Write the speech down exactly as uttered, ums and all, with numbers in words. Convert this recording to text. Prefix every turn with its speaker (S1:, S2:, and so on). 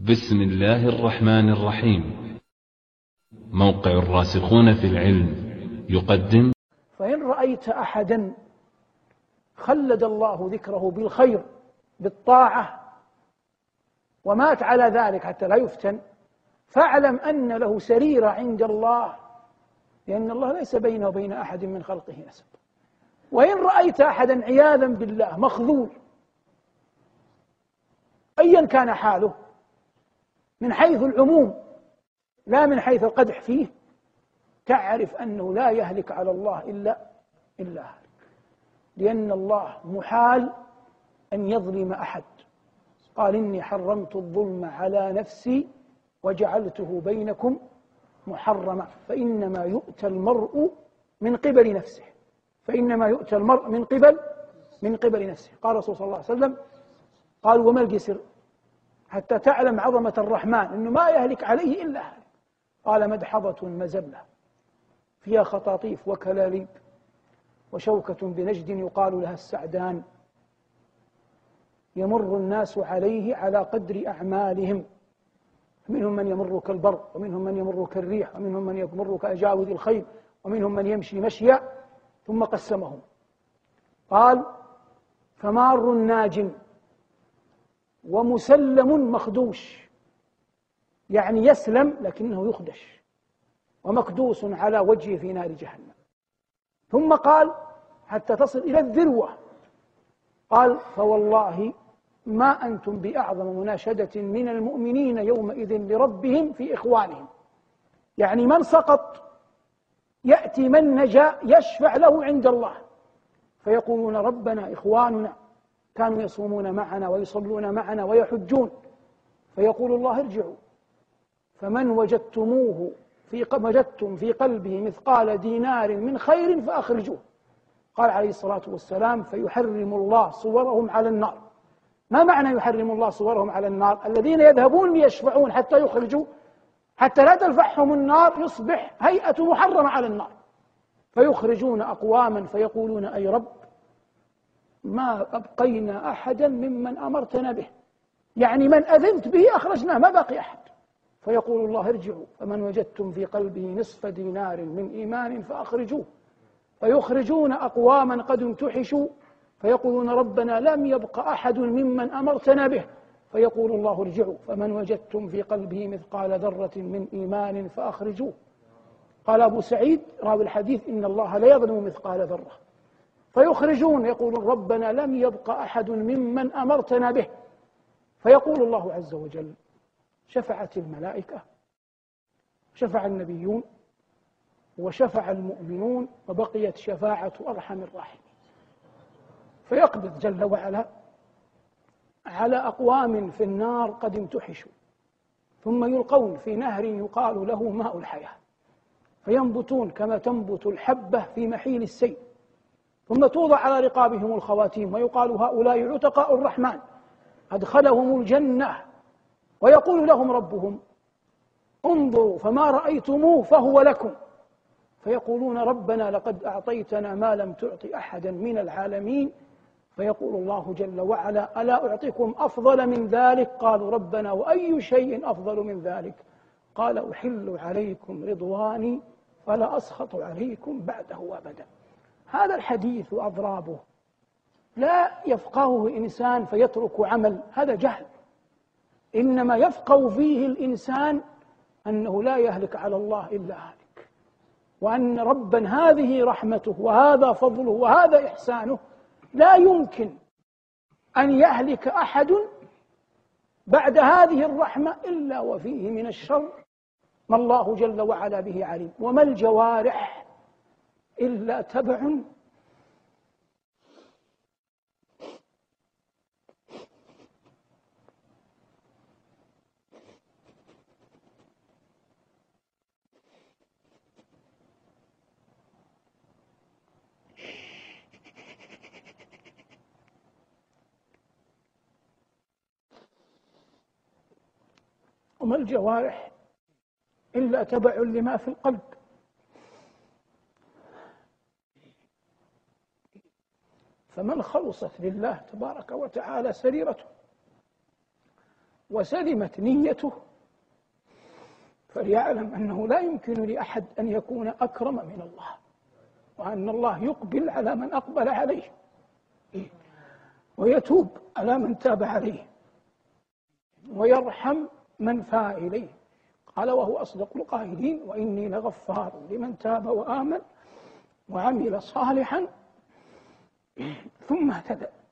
S1: بسم الله الرحمن الرحيم. موقع الراسخون في العلم يقدم:
S2: فإن رأيت أحدا خلد الله ذكره بالخير بالطاعة ومات على ذلك حتى لا يفتن، فاعلم أن له سريرة عند الله، لأن الله ليس بينه وبين أحد من خلقه نسب. وإن رأيت أحدا عياذا بالله مخذول أيا كان حاله من حيث العموم لا من حيث القدح فيه، تعرف أنه لا يهلك على الله إلا إلا هلك، لأن الله محال أن يظلم أحد. قال: إني حرمت الظلم على نفسي وجعلته بينكم محرما، فإنما يؤتى المرء من قبل نفسه فإنما يؤتى المرء من قبل من قبل نفسه. قال رسول صلى الله عليه وسلم: قال: وما الجسر؟ حتى تعلم عظمة الرحمن أنه ما يهلك عليه إلا هلك. قال: مدحضة مزلة فيها خطاطيف وكلاليب وشوكة بنجد يقال لها السعدان، يمر الناس عليه على قدر أعمالهم، منهم من يمر كالبر، ومنهم من يمر كالريح، ومنهم من يمر كأجاوذ الخيل، ومنهم من يمشي مشيا. ثم قسمهم قال: فمار ناج ومسلم مخدوش، يعني يسلم لكنه يخدش، ومكدوس على وجهه في نار جهنم. ثم قال حتى تصل إلى الذروة، قال: فوالله ما أنتم بأعظم مناشدة من المؤمنين يومئذ لربهم في إخوانهم، يعني من سقط يأتي من نجا يشفع له عند الله، فيقولون: ربنا إخواننا كانوا يصومون معنا ويصلون معنا ويحجون، فيقول الله: ارجعوا فمن وجدتموه في وجدتم في قلبه مثقال دينار من خير فأخرجوه. قال عليه الصلاة والسلام: فيحرم الله صورهم على النار. ما معنى يحرم الله صورهم على النار؟ الذين يذهبون ليشفعون حتى يخرجوا، حتى لا تلفحهم النار، يصبح هيئة محرمة على النار، فيخرجون أقواما فيقولون: أي رب ما أبقينا أحدا ممن أمرتنا به، يعني من أذنت به أخرجناه، ما بقي أحد. فيقول الله: ارجعوا فمن وجدتم في قلبه نصف دينار من إيمان فأخرجوه. فيخرجون أقواما قد امتحشوا فيقولون: ربنا لم يبق أحد ممن أمرتنا به. فيقول الله: ارجعوا فمن وجدتم في قلبه مثقال ذرة من إيمان فأخرجوه. قال أبو سعيد راوي الحديث: إن الله لا يظلم مثقال ذرة. فيخرجون يقولون: ربنا لم يبق أحد ممن أمرتنا به. فيقول الله عز وجل: شفعت الملائكة، شفع النبيون، وشفع المؤمنون، وبقيت شفاعة أرحم الراحمين. فيقبض جل وعلا على أقوام في النار قد امتحشوا، ثم يلقون في نهر يقال له ماء الحياة، فينبتون كما تنبت الحبة في محيل السيل، ثم توضع على رقابهم الخواتيم ويقال: هؤلاء عتقاء الرحمن أدخلهم الجنة. ويقول لهم ربهم: انظروا فما رأيتموه فهو لكم. فيقولون: ربنا لقد أعطيتنا ما لم تعط أحدا من العالمين. فيقول الله جل وعلا: ألا أعطيكم أفضل من ذلك؟ قالوا: ربنا وأي شيء أفضل من ذلك؟ قال: أحل عليكم رضواني فلا أسخط عليكم بعده أبدا. هذا الحديث وأضرابه لا يفقهه إنسان فيترك عمل، هذا جهل. إنما يفقه فيه الإنسان أنه لا يهلك على الله إلا هالك، وأن ربا هذه رحمته وهذا فضله وهذا إحسانه، لا يمكن أن يهلك أحد بعد هذه الرحمة إلا وفيه من الشر ما الله جل وعلا به عليم. وما الجوارح إلا تبع وما الجوارح إلا تبع لما في القلب. فمن خلصت لله تبارك وتعالى سريرته وسلمت نيته فليعلم أنه لا يمكن لأحد أن يكون أكرم من الله، وأن الله يقبل على من أقبل عليه ويتوب على من تاب عليه ويرحم من فاء إليه. قال وهو أصدق القائلين وإني لغفار لمن تاب وآمن وعمل صالحا ثم اهتدى.